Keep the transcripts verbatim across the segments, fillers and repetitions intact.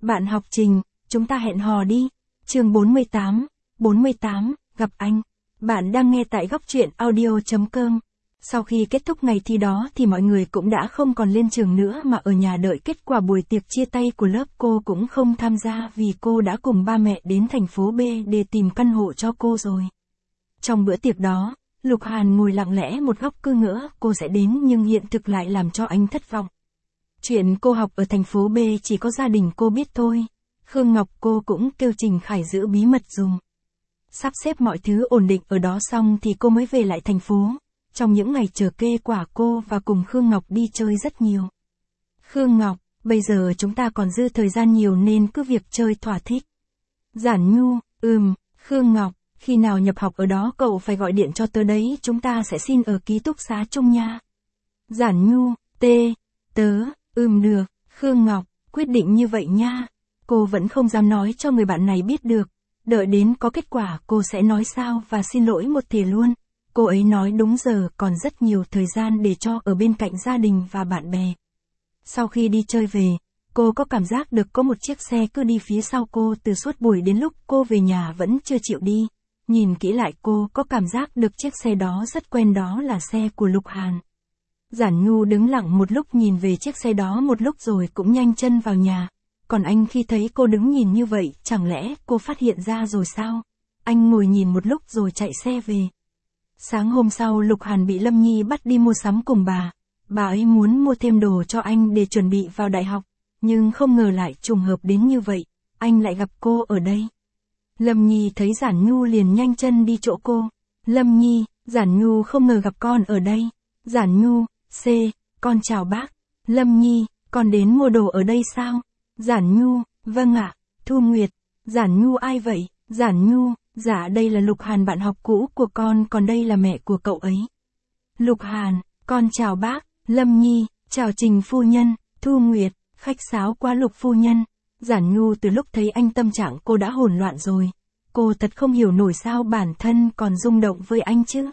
Bạn học Trình, chúng ta hẹn hò đi. Chương bốn mươi tám, bốn mươi tám, gặp anh. Bạn đang nghe tại góc truyện audio chấm com. Sau khi kết thúc ngày thi đó thì mọi người cũng đã không còn lên trường nữa mà ở nhà đợi kết quả buổi tiệc chia tay của lớp. Cô cũng không tham gia vì cô đã cùng ba mẹ đến thành phố B để tìm căn hộ cho cô rồi. Trong bữa tiệc đó, Lục Hàn ngồi lặng lẽ một góc cứ ngỡ cô sẽ đến nhưng hiện thực lại làm cho anh thất vọng. Chuyện cô học ở thành phố B chỉ có gia đình cô biết thôi. Khương Ngọc cô cũng kêu Trình Khải giữ bí mật dùm. Sắp xếp mọi thứ ổn định ở đó xong thì cô mới về lại thành phố. Trong những ngày chờ kê quả cô và cùng Khương Ngọc đi chơi rất nhiều. Khương Ngọc, bây giờ chúng ta còn dư thời gian nhiều nên cứ việc chơi thỏa thích. Giản Nhu, ừm, Khương Ngọc, khi nào nhập học ở đó cậu phải gọi điện cho tớ đấy, chúng ta sẽ xin ở ký túc xá chung nha. Giản Nhu, t, tớ, ừm được, Khương Ngọc, quyết định như vậy nha. Cô vẫn không dám nói cho người bạn này biết được. Đợi đến có kết quả cô sẽ nói sao và xin lỗi một thể luôn. Cô ấy nói đúng giờ còn rất nhiều thời gian để cho ở bên cạnh gia đình và bạn bè. Sau khi đi chơi về, cô có cảm giác được có một chiếc xe cứ đi phía sau cô từ suốt buổi đến lúc cô về nhà vẫn chưa chịu đi. Nhìn kỹ lại cô có cảm giác được chiếc xe đó rất quen, đó là xe của Lục Hàn. Giản Nhu đứng lặng một lúc nhìn về chiếc xe đó một lúc rồi cũng nhanh chân vào nhà. Còn anh khi thấy cô đứng nhìn như vậy, chẳng lẽ cô phát hiện ra rồi sao? Anh ngồi nhìn một lúc rồi chạy xe về. Sáng hôm sau Lục Hàn bị Lâm Nhi bắt đi mua sắm cùng bà. Bà ấy muốn mua thêm đồ cho anh để chuẩn bị vào đại học. Nhưng không ngờ lại trùng hợp đến như vậy, anh lại gặp cô ở đây. Lâm Nhi thấy Giản Nhu liền nhanh chân đi chỗ cô. Lâm Nhi, Giản Nhu không ngờ gặp con ở đây. Giản Nhu, C, con chào bác. Lâm Nhi, con đến mua đồ ở đây sao? Giản Nhu, vâng ạ. Thu Nguyệt, Giản Nhu ai vậy? Giản Nhu, dạ đây là Lục Hàn bạn học cũ của con, còn đây là mẹ của cậu ấy. Lục Hàn, con chào bác. Lâm Nhi, chào Trình phu nhân. Thu Nguyệt, khách sáo quá Lục phu nhân. Giản Nhu từ lúc thấy anh tâm trạng cô đã hỗn loạn rồi. Cô thật không hiểu nổi sao bản thân còn rung động với anh chứ.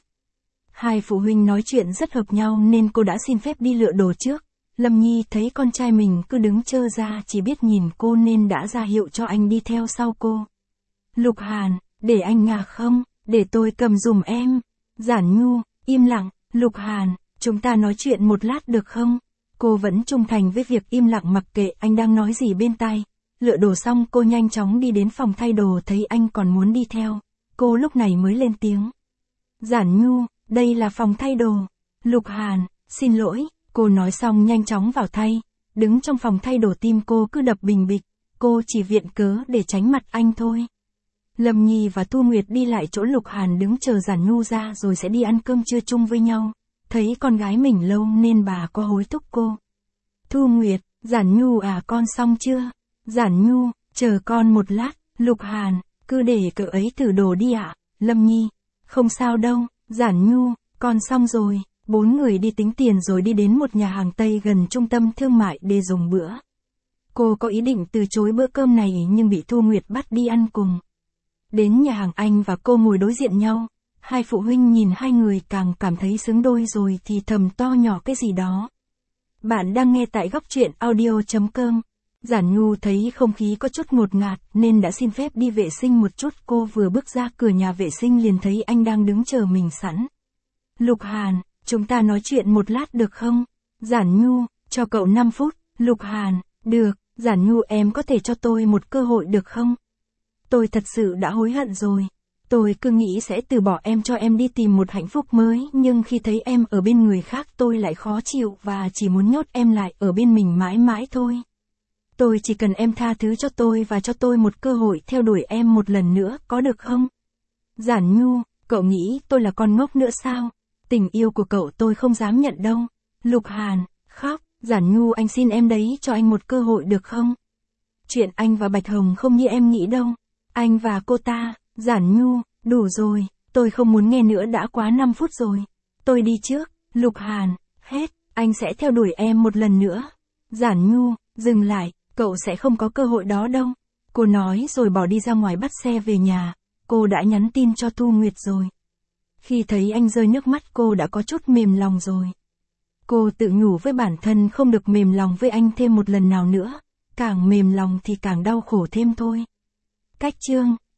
Hai phụ huynh nói chuyện rất hợp nhau nên cô đã xin phép đi lựa đồ trước. Lâm Nhi thấy con trai mình cứ đứng trơ ra chỉ biết nhìn cô nên đã ra hiệu cho anh đi theo sau cô. Lục Hàn, để anh ngạc không, để tôi cầm dùm em. Giản Nhu, im lặng. Lục Hàn, chúng ta nói chuyện một lát được không? Cô vẫn trung thành với việc im lặng mặc kệ anh đang nói gì bên tai. Lựa đồ xong cô nhanh chóng đi đến phòng thay đồ, thấy anh còn muốn đi theo. Cô lúc này mới lên tiếng. Giản Nhu, đây là phòng thay đồ. Lục Hàn, xin lỗi. Cô nói xong nhanh chóng vào thay. Đứng trong phòng thay đồ tim cô cứ đập bình bịch. Cô chỉ viện cớ để tránh mặt anh thôi. Lâm Nhi và Thu Nguyệt đi lại chỗ Lục Hàn đứng chờ Giản Nhu ra rồi sẽ đi ăn cơm trưa chung với nhau. Thấy con gái mình lâu nên bà có hối thúc cô. Thu Nguyệt, Giản Nhu à, con xong chưa? Giản Nhu, chờ con một lát. Lục Hàn, cứ để cậu ấy thử đồ đi ạ. Lâm Nhi, không sao đâu. Giản Nhu, con xong rồi. Bốn người đi tính tiền rồi đi đến một nhà hàng Tây gần trung tâm thương mại để dùng bữa. Cô có ý định từ chối bữa cơm này nhưng bị Thu Nguyệt bắt đi ăn cùng. Đến nhà hàng anh và cô ngồi đối diện nhau. Hai phụ huynh nhìn hai người càng cảm thấy xứng đôi rồi thì thầm to nhỏ cái gì đó. Bạn đang nghe tại góc truyện audio chấm com. Giản Nhu thấy không khí có chút ngột ngạt nên đã xin phép đi vệ sinh một chút. Cô vừa bước ra cửa nhà vệ sinh liền thấy anh đang đứng chờ mình sẵn. Lục Hàn, chúng ta nói chuyện một lát được không? Giản Nhu, cho cậu năm phút. Lục Hàn, được. Giản Nhu, em có thể cho tôi một cơ hội được không? Tôi thật sự đã hối hận rồi. Tôi cứ nghĩ sẽ từ bỏ em cho em đi tìm một hạnh phúc mới, nhưng khi thấy em ở bên người khác tôi lại khó chịu và chỉ muốn nhốt em lại ở bên mình mãi mãi thôi. Tôi chỉ cần em tha thứ cho tôi và cho tôi một cơ hội theo đuổi em một lần nữa, có được không? Giản Nhu, cậu nghĩ tôi là con ngốc nữa sao? Tình yêu của cậu tôi không dám nhận đâu. Lục Hàn, khóc. Giản Nhu, anh xin em đấy, cho anh một cơ hội được không? Chuyện anh và Bạch Hồng không như em nghĩ đâu. Anh và cô ta. Giản Nhu, đủ rồi, tôi không muốn nghe nữa, đã quá năm phút rồi. Tôi đi trước. Lục Hàn, hết, anh sẽ theo đuổi em một lần nữa. Giản Nhu, dừng lại, cậu sẽ không có cơ hội đó đâu. Cô nói rồi bỏ đi ra ngoài bắt xe về nhà. Cô đã nhắn tin cho Thu Nguyệt rồi. Khi thấy anh rơi nước mắt cô đã có chút mềm lòng rồi. Cô tự nhủ với bản thân không được mềm lòng với anh thêm một lần nào nữa. càng mềm lòng thì càng đau khổ thêm thôi. Cách chương